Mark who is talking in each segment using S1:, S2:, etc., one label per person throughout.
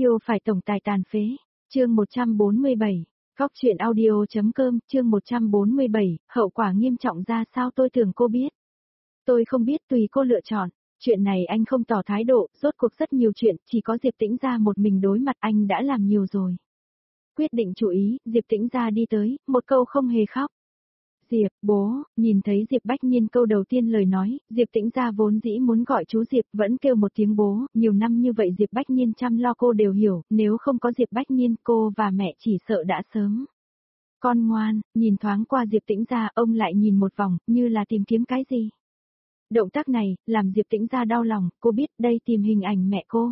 S1: Yêu phải tổng tài tàn phế. Chương 147. Góc truyện audio.com, chương 147, hậu quả nghiêm trọng ra sao tôi tưởng cô biết. Tôi không biết, tùy cô lựa chọn. Chuyện này anh không tỏ thái độ, rốt cuộc rất nhiều chuyện, chỉ có Diệp Tĩnh Gia một mình đối mặt anh đã làm nhiều rồi. Quyết định chú ý, Diệp Tĩnh Gia đi tới, một câu không hề khóc. Diệp, bố, nhìn thấy Diệp Bách Nhiên câu đầu tiên lời nói, Diệp Tĩnh Gia vốn dĩ muốn gọi chú Diệp vẫn kêu một tiếng bố, nhiều năm như vậy Diệp Bách Nhiên chăm lo cô đều hiểu, nếu không có Diệp Bách Nhiên cô và mẹ chỉ sợ đã sớm. Con ngoan, nhìn thoáng qua Diệp Tĩnh Gia, ông lại nhìn một vòng, như là tìm kiếm cái gì. Động tác này, làm Diệp Tĩnh Gia đau lòng, cô biết đây tìm hình ảnh mẹ cô.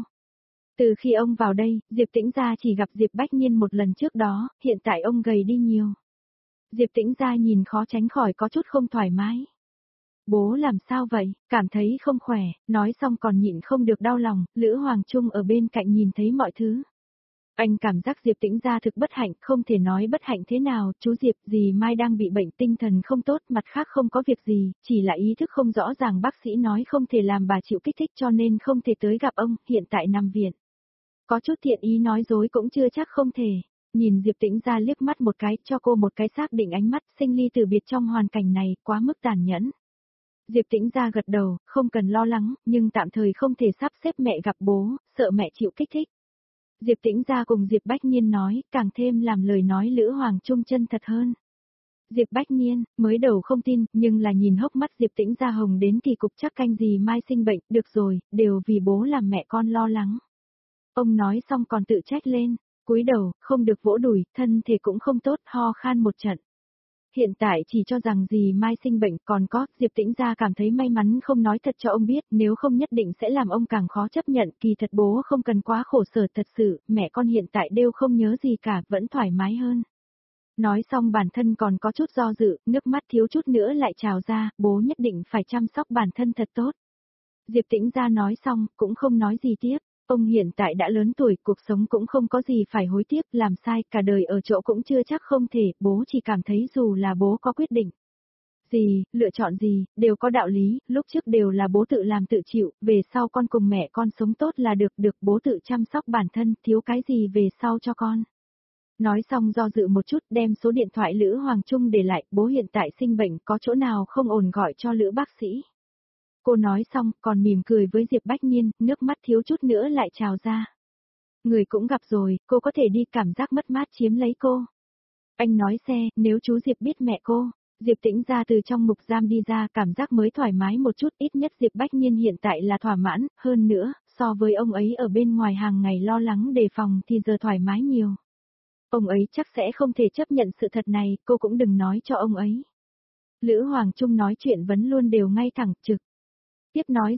S1: Từ khi ông vào đây, Diệp Tĩnh Gia chỉ gặp Diệp Bách Nhiên một lần trước đó, hiện tại ông gầy đi nhiều. Diệp Tĩnh Gia nhìn khó tránh khỏi có chút không thoải mái. Bố làm sao vậy, cảm thấy không khỏe, nói xong còn nhịn không được đau lòng, Lữ Hoàng Trung ở bên cạnh nhìn thấy mọi thứ. Anh cảm giác Diệp Tĩnh Gia thực bất hạnh, không thể nói bất hạnh thế nào, chú Diệp dì Mai đang bị bệnh tinh thần không tốt, mặt khác không có việc gì, chỉ là ý thức không rõ ràng bác sĩ nói không thể làm bà chịu kích thích cho nên không thể tới gặp ông, hiện tại nằm viện. Có chút thiện ý nói dối cũng chưa chắc không thể. Nhìn Diệp Tĩnh Gia liếc mắt một cái, cho cô một cái xác định ánh mắt, sinh ly từ biệt trong hoàn cảnh này, quá mức tàn nhẫn. Diệp Tĩnh Gia gật đầu, không cần lo lắng, nhưng tạm thời không thể sắp xếp mẹ gặp bố, sợ mẹ chịu kích thích. Diệp Tĩnh Gia cùng Diệp Bách Nhiên nói, càng thêm làm lời nói Lữ Hoàng Trung chân thật hơn. Diệp Bách Nhiên, mới đầu không tin, nhưng là nhìn hốc mắt Diệp Tĩnh Gia hồng đến kỳ cục chắc canh gì Mai sinh bệnh, được rồi, đều vì bố làm mẹ con lo lắng. Ông nói xong còn tự trách lên. Cúi đầu, không được vỗ đùi, thân thể cũng không tốt, ho khan một trận. Hiện tại chỉ cho rằng dì Mai sinh bệnh, còn có, Diệp Tĩnh Gia cảm thấy may mắn không nói thật cho ông biết, nếu không nhất định sẽ làm ông càng khó chấp nhận, kỳ thật bố không cần quá khổ sở thật sự, mẹ con hiện tại đều không nhớ gì cả, vẫn thoải mái hơn. Nói xong bản thân còn có chút do dự, nước mắt thiếu chút nữa lại trào ra, bố nhất định phải chăm sóc bản thân thật tốt. Diệp Tĩnh Gia nói xong, cũng không nói gì tiếp. Ông hiện tại đã lớn tuổi, cuộc sống cũng không có gì phải hối tiếc, làm sai, cả đời ở chỗ cũng chưa chắc không thể, bố chỉ cảm thấy dù là bố có quyết định gì, lựa chọn gì, đều có đạo lý, lúc trước đều là bố tự làm tự chịu, về sau con cùng mẹ con sống tốt là được bố tự chăm sóc bản thân, thiếu cái gì về sau cho con. Nói xong do dự một chút, đem số điện thoại Lữ Hoàng Trung để lại, bố hiện tại sinh bệnh, có chỗ nào không ổn gọi cho Lữ bác sĩ. Cô nói xong, còn mỉm cười với Diệp Bách Nhiên, nước mắt thiếu chút nữa lại trào ra. Người cũng gặp rồi, cô có thể đi, cảm giác mất mát chiếm lấy cô. Anh nói xe, nếu chú Diệp biết mẹ cô, Diệp Tĩnh Gia từ trong mục giam đi ra, cảm giác mới thoải mái một chút, ít nhất Diệp Bách Nhiên hiện tại là thỏa mãn, hơn nữa, so với ông ấy ở bên ngoài hàng ngày lo lắng đề phòng thì giờ thoải mái nhiều. Ông ấy chắc sẽ không thể chấp nhận sự thật này, cô cũng đừng nói cho ông ấy. Lữ Hoàng Trung nói chuyện vẫn luôn đều ngay thẳng trực. Tiếp nói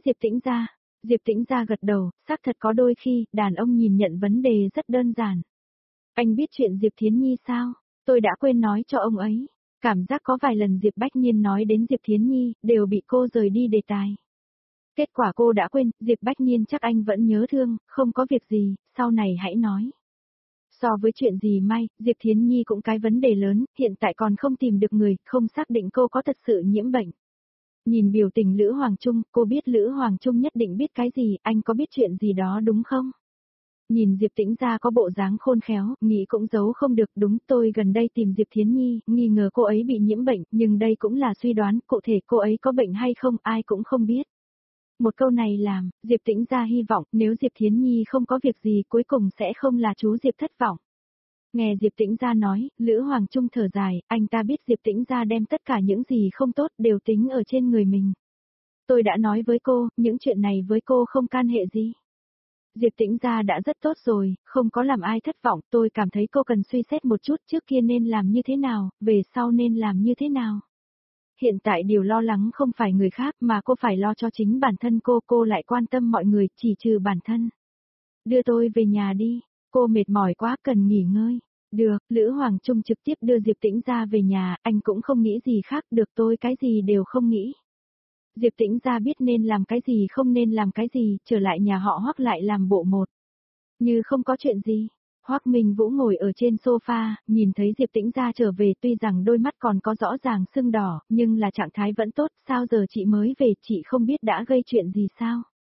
S1: Diệp Tĩnh Gia gật đầu, xác thật có đôi khi, đàn ông nhìn nhận vấn đề rất đơn giản. Anh biết chuyện Diệp Thiến Nhi sao? Tôi đã quên nói cho ông ấy. Cảm giác có vài lần Diệp Bách Nhiên nói đến Diệp Thiến Nhi, đều bị cô rời đi đề tài. Kết quả cô đã quên, Diệp Bách Nhiên chắc anh vẫn nhớ thương, không có việc gì, sau này hãy nói. So với chuyện gì Mai, Diệp Thiến Nhi cũng cái vấn đề lớn, hiện tại còn không tìm được người, không xác định cô có thật sự nhiễm bệnh. Nhìn biểu tình Lữ Hoàng Trung, cô biết Lữ Hoàng Trung nhất định biết cái gì, anh có biết chuyện gì đó đúng không? Nhìn Diệp Tĩnh Gia có bộ dáng khôn khéo, nghĩ cũng giấu không được, đúng, tôi gần đây tìm Diệp Thiến Nhi, nghi ngờ cô ấy bị nhiễm bệnh, nhưng đây cũng là suy đoán, cụ thể cô ấy có bệnh hay không, ai cũng không biết. Một câu này làm, Diệp Tĩnh Gia hy vọng, nếu Diệp Thiến Nhi không có việc gì cuối cùng sẽ không là chú Diệp thất vọng. Nghe Diệp Tĩnh Gia nói, Lữ Hoàng Trung thở dài, anh ta biết Diệp Tĩnh Gia đem tất cả những gì không tốt đều tính ở trên người mình. Tôi đã nói với cô, những chuyện này với cô không can hệ gì. Diệp Tĩnh Gia đã rất tốt rồi, không có làm ai thất vọng, tôi cảm thấy cô cần suy xét một chút trước kia nên làm như thế nào, về sau nên làm như thế nào. Hiện tại điều lo lắng không phải người khác mà cô phải lo cho chính bản thân cô lại quan tâm mọi người, chỉ trừ bản thân. Đưa tôi về nhà đi, cô mệt mỏi quá cần nghỉ ngơi. Được, Lữ Hoàng Trung trực tiếp đưa Diệp Tĩnh Gia về nhà, anh cũng không nghĩ gì khác, được tôi cái gì đều không nghĩ. Diệp Tĩnh Gia biết nên làm cái gì không nên làm cái gì, trở lại nhà họ Hoắc lại làm bộ một. Như không có chuyện gì. Hoắc Minh Vũ ngồi ở trên sofa, nhìn thấy Diệp Tĩnh Gia trở về tuy rằng đôi mắt còn có rõ ràng sưng đỏ, nhưng là trạng thái vẫn tốt, sao giờ chị mới về chị không biết đã gây chuyện gì sao?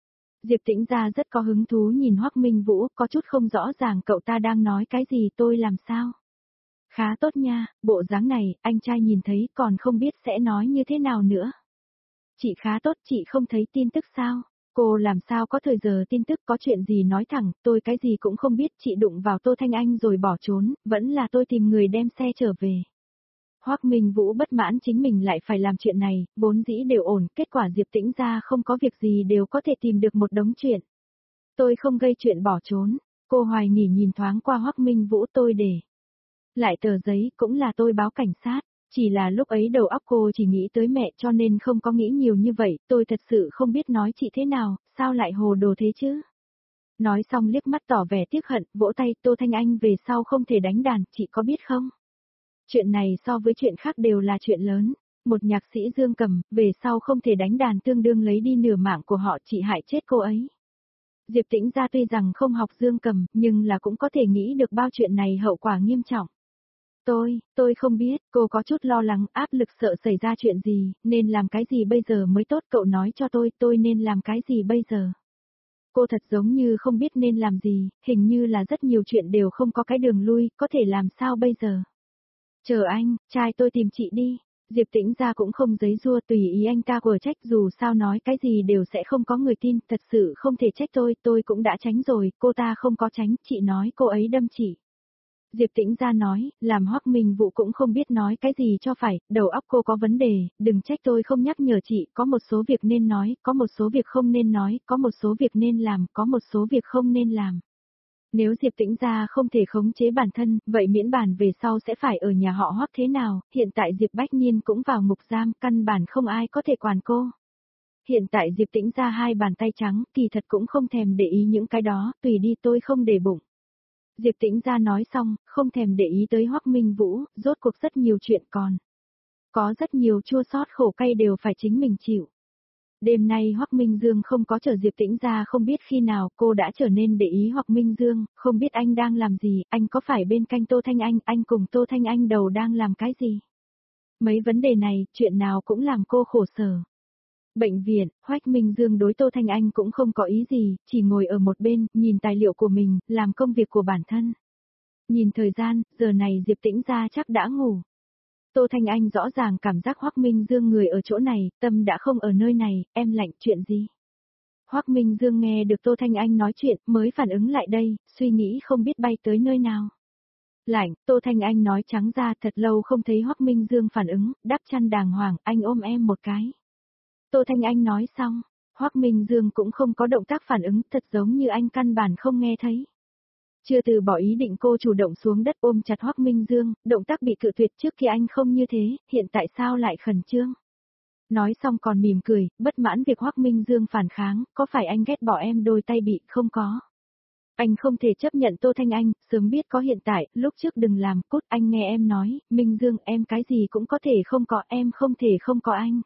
S1: Diệp Tĩnh Gia rất có hứng thú nhìn Hoắc Minh Vũ, có chút không rõ ràng cậu ta đang nói cái gì, tôi làm sao? Khá tốt nha, bộ dáng này, anh trai nhìn thấy còn không biết sẽ nói như thế nào nữa. Chị khá tốt, chị không thấy tin tức sao? Cô làm sao có thời giờ tin tức, có chuyện gì nói thẳng, tôi cái gì cũng không biết, chị đụng vào Tô Thanh Anh rồi bỏ trốn, vẫn là tôi tìm người đem xe trở về. Hoắc Minh Vũ bất mãn chính mình lại phải làm chuyện này, vốn dĩ đều ổn, kết quả Diệp Tĩnh Gia không có việc gì đều có thể tìm được một đống chuyện. Tôi không gây chuyện bỏ trốn, cô hoài nghỉ nhìn thoáng qua Hoắc Minh Vũ, tôi để lại tờ giấy, cũng là tôi báo cảnh sát, chỉ là lúc ấy đầu óc cô chỉ nghĩ tới mẹ cho nên không có nghĩ nhiều như vậy, tôi thật sự không biết nói chị thế nào, sao lại hồ đồ thế chứ? Nói xong liếc mắt tỏ vẻ tiếc hận, vỗ tay, Tô Thanh Anh về sau không thể đánh đàn, chị có biết không? Chuyện này so với chuyện khác đều là chuyện lớn. Một nhạc sĩ dương cầm, về sau không thể đánh đàn tương đương lấy đi nửa mạng của họ, chị hại chết cô ấy. Diệp Tĩnh Gia tuy rằng không học dương cầm, nhưng là cũng có thể nghĩ được bao chuyện này hậu quả nghiêm trọng. Tôi không biết, cô có chút lo lắng, áp lực sợ xảy ra chuyện gì, nên làm cái gì bây giờ mới tốt, cậu nói cho tôi nên làm cái gì bây giờ. Cô thật giống như không biết nên làm gì, hình như là rất nhiều chuyện đều không có cái đường lui, có thể làm sao bây giờ. Chờ anh, trai tôi tìm chị đi. Diệp Tĩnh Gia cũng không giấy rua, tùy ý anh ta quở trách, dù sao nói cái gì đều sẽ không có người tin, thật sự không thể trách tôi cũng đã tránh rồi, cô ta không có tránh, chị nói cô ấy đâm chị. Diệp Tĩnh Gia nói, làm Hoắc Minh Vũ cũng không biết nói cái gì cho phải, đầu óc cô có vấn đề, đừng trách tôi không nhắc nhở chị, có một số việc nên nói, có một số việc không nên nói, có một số việc nên làm, có một số việc không nên làm. Nếu Diệp Tĩnh Gia không thể khống chế bản thân, vậy miễn bản về sau sẽ phải ở nhà họ Hoắc thế nào, hiện tại Diệp Bách Nhiên cũng vào ngục giam, căn bản không ai có thể quản cô. Hiện tại Diệp Tĩnh Gia hai bàn tay trắng, kỳ thật cũng không thèm để ý những cái đó, tùy đi tôi không để bụng. Diệp Tĩnh Gia nói xong, không thèm để ý tới Hoắc Minh Vũ, rốt cuộc rất nhiều chuyện còn. Có rất nhiều chua xót khổ cay đều phải chính mình chịu. Đêm nay Hoắc Minh Dương không có chờ Diệp Tĩnh Gia, không biết khi nào cô đã trở nên để ý Hoắc Minh Dương, không biết anh đang làm gì, anh có phải bên cạnh Tô Thanh anh cùng Tô Thanh Anh đầu đang làm cái gì? Mấy vấn đề này, chuyện nào cũng làm cô khổ sở. Bệnh viện, Hoắc Minh Dương đối Tô Thanh Anh cũng không có ý gì, chỉ ngồi ở một bên, nhìn tài liệu của mình, làm công việc của bản thân. Nhìn thời gian, giờ này Diệp Tĩnh Gia chắc đã ngủ. Tô Thanh Anh rõ ràng cảm giác Hoắc Minh Dương người ở chỗ này, tâm đã không ở nơi này, em lạnh chuyện gì? Hoắc Minh Dương nghe được Tô Thanh Anh nói chuyện, mới phản ứng lại đây, suy nghĩ không biết bay tới nơi nào. Lạnh, Tô Thanh Anh nói trắng ra, thật lâu không thấy Hoắc Minh Dương phản ứng, đắp chăn đàng hoàng, anh ôm em một cái. Tô Thanh Anh nói xong, Hoắc Minh Dương cũng không có động tác phản ứng, thật giống như anh căn bản không nghe thấy. Chưa từ bỏ ý định, cô chủ động xuống đất ôm chặt Hoắc Minh Dương, động tác bị cự tuyệt, trước kia anh không như thế, hiện tại sao lại khẩn trương. Nói xong còn mỉm cười, bất mãn việc Hoắc Minh Dương phản kháng, có phải anh ghét bỏ em đôi tay bị, không có. Anh không thể chấp nhận Tô Thanh Anh, sớm biết có hiện tại, lúc trước đừng làm, cút, anh nghe em nói, Minh Dương em cái gì cũng có thể không có, em không thể không có anh.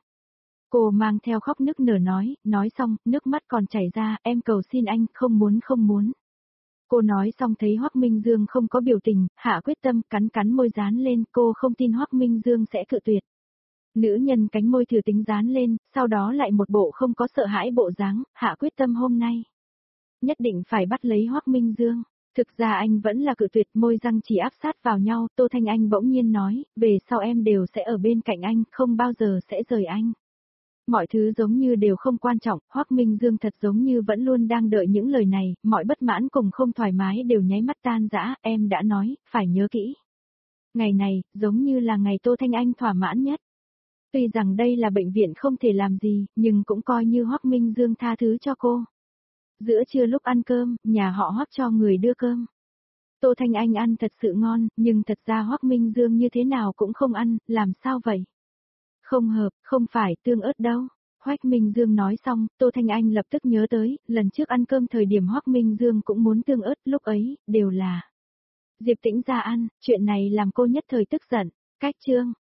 S1: Cô mang theo khóc nức nở nói xong, nước mắt còn chảy ra, em cầu xin anh, không muốn. Cô nói xong thấy Hoắc Minh Dương không có biểu tình, hạ quyết tâm, cắn môi dán lên, cô không tin Hoắc Minh Dương sẽ cự tuyệt. Nữ nhân cánh môi thử tính dán lên, sau đó lại một bộ không có sợ hãi bộ dáng, hạ quyết tâm hôm nay. Nhất định phải bắt lấy Hoắc Minh Dương. Thực ra anh vẫn là cự tuyệt, môi răng chỉ áp sát vào nhau, Tô Thanh Anh bỗng nhiên nói, về sau em đều sẽ ở bên cạnh anh, không bao giờ sẽ rời anh. Mọi thứ giống như đều không quan trọng, Hoắc Minh Dương thật giống như vẫn luôn đang đợi những lời này, mọi bất mãn cùng không thoải mái đều nháy mắt tan rã, em đã nói, phải nhớ kỹ. Ngày này, giống như là ngày Tô Thanh Anh thỏa mãn nhất. Tuy rằng đây là bệnh viện không thể làm gì, nhưng cũng coi như Hoắc Minh Dương tha thứ cho cô. Giữa trưa lúc ăn cơm, nhà họ Hoắc cho người đưa cơm. Tô Thanh Anh ăn thật sự ngon, nhưng thật ra Hoắc Minh Dương như thế nào cũng không ăn, làm sao vậy? Không hợp, không phải tương ớt đâu. Hoắc Minh Dương nói xong, Tô Thanh Anh lập tức nhớ tới, lần trước ăn cơm thời điểm Hoắc Minh Dương cũng muốn tương ớt, lúc ấy, đều là Diệp Tĩnh Gia ăn, chuyện này làm cô nhất thời tức giận. Cách chương